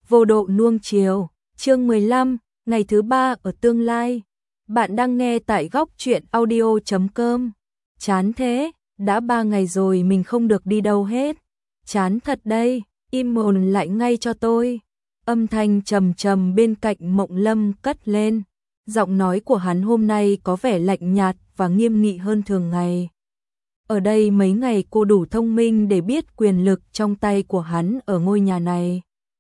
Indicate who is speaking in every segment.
Speaker 1: Vô độ nuông chiều, chương 15, ngày thứ 3 ở tương lai. Bạn đang nghe tại góc truyện audio.com. Chán thế, đã 3 ngày rồi mình không được đi đâu hết. Chán thật đây, im mồm lại ngay cho tôi. Âm thanh trầm trầm bên cạnh Mộng Lâm cất lên. Giọng nói của hắn hôm nay có vẻ lạnh nhạt và nghiêm nghị hơn thường ngày. Ở đây mấy ngày cô đủ thông minh để biết quyền lực trong tay của hắn ở ngôi nhà này.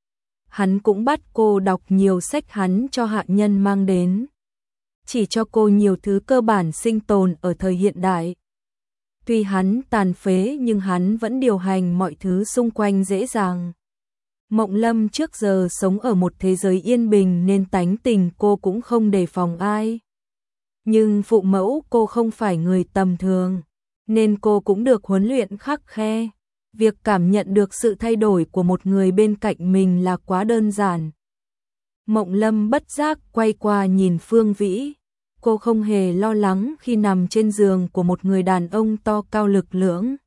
Speaker 1: Hắn cũng bắt cô đọc nhiều sách hắn cho hạ nhân mang đến. Chỉ cho cô nhiều thứ cơ bản sinh tồn ở thời hiện đại. Tuy hắn tàn phế nhưng hắn vẫn điều hành mọi thứ xung quanh dễ dàng. Mộng Lâm trước giờ sống ở một thế giới yên bình nên tánh tình cô cũng không đề phòng ai. Nhưng phụ mẫu cô không phải người tầm thường, nên cô cũng được huấn luyện khắt khe. Việc cảm nhận được sự thay đổi của một người bên cạnh mình là quá đơn giản. Mộng Lâm bất giác quay qua nhìn Phương Vĩ. Cô không hề lo lắng khi nằm trên giường của một người đàn ông to cao lực lưỡng.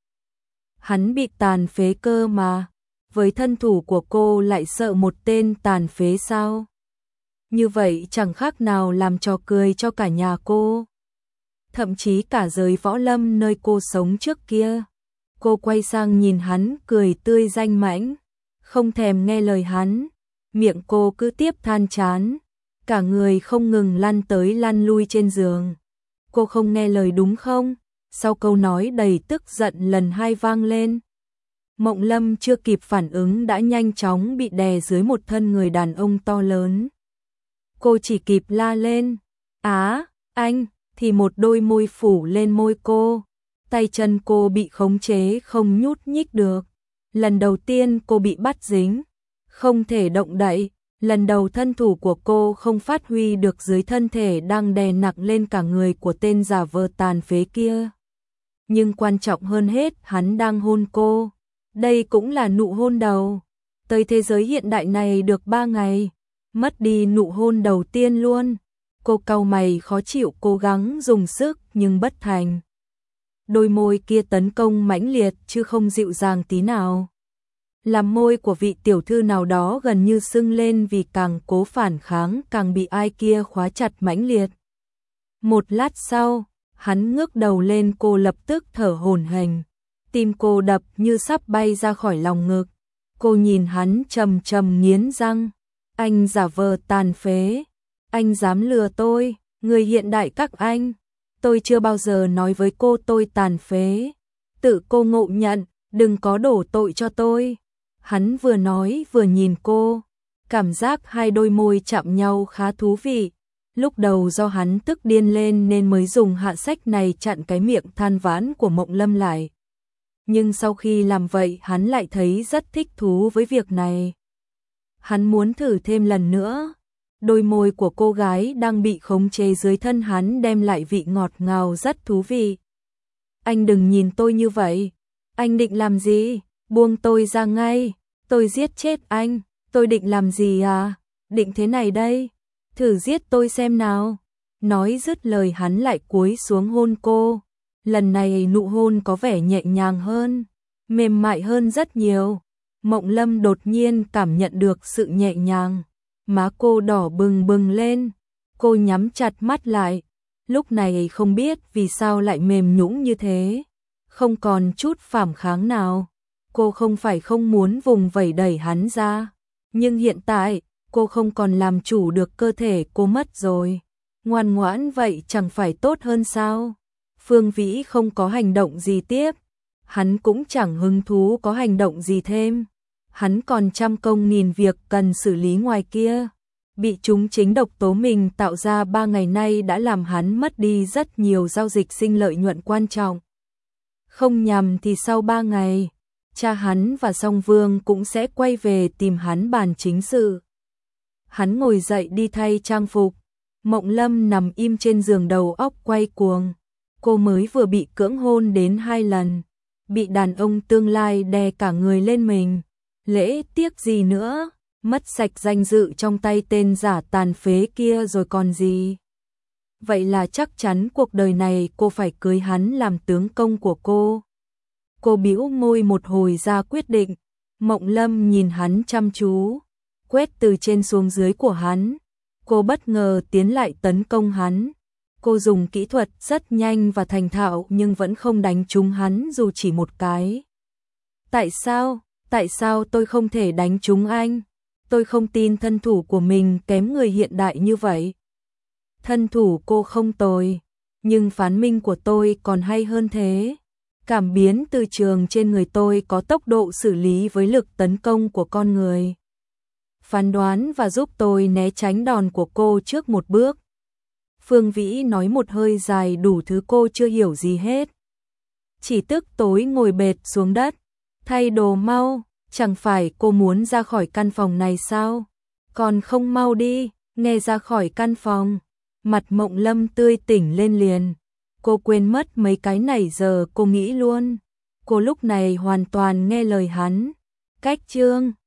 Speaker 1: Hắn bị tàn phế cơ mà. Với thân thủ của cô lại sợ một tên tàn phế sao? Như vậy chẳng khác nào làm trò cười cho cả nhà cô. Thậm chí cả giới võ lâm nơi cô sống trước kia. Cô quay sang nhìn hắn cười tươi danh mãnh, không thèm nghe lời hắn, miệng cô cứ tiếp than chán, cả người không ngừng lăn tới lăn lui trên giường. Cô không nghe lời đúng không? Sau câu nói đầy tức giận lần hai vang lên. Mộng Lâm chưa kịp phản ứng đã nhanh chóng bị đè dưới một thân người đàn ông to lớn. Cô chỉ kịp la lên, "Á, anh!" thì một đôi môi phủ lên môi cô. Tay chân cô bị khống chế không nhúc nhích được. Lần đầu tiên cô bị bắt dính, không thể động đậy. Lần đầu thân thủ của cô không phát huy được dưới thân thể đang đè nặng lên cả người của tên giả vờ tàn phế kia. Nhưng quan trọng hơn hết, hắn đang hôn cô. Đây cũng là nụ hôn đầu. Tới thế giới hiện đại này được 3 ngày, mất đi nụ hôn đầu tiên luôn. Cô cau mày khó chịu cố gắng dùng sức nhưng bất thành. Đôi môi kia tấn công mãnh liệt chứ không dịu dàng tí nào. Làm môi của vị tiểu thư nào đó gần như sưng lên vì càng cố phản kháng càng bị ai kia khóa chặt mãnh liệt. Một lát sau, hắn ngước đầu lên, cô lập tức thở hổn hển. Tim cô đập như sắp bay ra khỏi lòng ngực. Cô nhìn hắn trầm trầm nghiến răng. Anh giả vờ tàn phế. Anh dám lừa tôi, người hiện đại các anh. Tôi chưa bao giờ nói với cô tôi tàn phế. Tự cô ngộ nhận, đừng có đổ tội cho tôi. Hắn vừa nói vừa nhìn cô. Cảm giác hai đôi môi chạm nhau khá thú vị. Lúc đầu do hắn tức điên lên nên mới dùng hạ sách này chặn cái miệng than vãn của Mộng Lâm lại. Nhưng sau khi làm vậy hắn lại thấy rất thích thú với việc này. Hắn muốn thử thêm lần nữa. Đôi môi của cô gái đang bị khống chế dưới thân hắn đem lại vị ngọt ngào rất thú vị. Anh đừng nhìn tôi như vậy. Anh định làm gì? Buông tôi ra ngay. Tôi giết chết anh. Tôi định làm gì à? Định thế này đây. Thử giết tôi xem nào. Nói dứt lời hắn lại cúi xuống hôn cô. Lần này nụ hôn có vẻ nhẹ nhàng hơn, mềm mại hơn rất nhiều. Mộng Lâm đột nhiên cảm nhận được sự nhẹ nhàng. Má cô đỏ bừng bừng lên. Cô nhắm chặt mắt lại. Lúc này không biết vì sao lại mềm nhũn như thế. Không còn chút phản kháng nào. Cô không phải không muốn vùng vẫy đẩy hắn ra. Nhưng hiện tại, cô không còn làm chủ được cơ thể cô mất rồi. Ngoan ngoãn vậy chẳng phải tốt hơn sao? Phương Vĩ không có hành động gì tiếp. Hắn cũng chẳng hứng thú có hành động gì thêm. Hắn còn trăm công nghìn việc cần xử lý ngoài kia. Bị chúng chính độc tố mình tạo ra 3 ngày nay đã làm hắn mất đi rất nhiều giao dịch sinh lợi nhuận quan trọng. Không nhầm thì sau 3 ngày, cha hắn và Song Vương cũng sẽ quay về tìm hắn bàn chính sự. Hắn ngồi dậy đi thay trang phục. Mộng Lâm nằm im trên giường đầu óc quay cuồng. Cô mới vừa bị cưỡng hôn đến 2 lần. Bị đàn ông tương lai đè cả người lên mình. Lễ tiếc gì nữa, mất sạch danh dự trong tay tên giả tàn phế kia rồi còn gì. Vậy là chắc chắn cuộc đời này cô phải cưới hắn làm tướng công của cô. Cô bĩu môi một hồi ra quyết định. Mộng Lâm nhìn hắn chăm chú. quét từ trên xuống dưới của hắn. Cô bất ngờ tiến lại tấn công hắn. Cô dùng kỹ thuật rất nhanh và thành thạo nhưng vẫn không đánh trúng hắn dù chỉ một cái. Tại sao tôi không thể đánh trúng anh? Tôi không tin thân thủ của mình kém người hiện đại như vậy. Thân thủ cô không tồi, nhưng phán minh của tôi còn hay hơn thế. Cảm biến từ trường trên người tôi có tốc độ xử lý với lực tấn công của con người. Phán đoán và giúp tôi né tránh đòn của cô trước một bước. Phương Vĩ nói một hơi dài đủ thứ cô chưa hiểu gì hết. Chỉ tức tối ngồi bệt xuống đất. Thay đồ mau, chẳng phải cô muốn ra khỏi căn phòng này sao? Còn không mau đi, nghe ra khỏi căn phòng. Mặt Mộng Lâm tươi tỉnh lên liền. Cô quên mất mấy cái này giờ cô nghĩ luôn. Cô lúc này hoàn toàn nghe lời hắn. Cách chương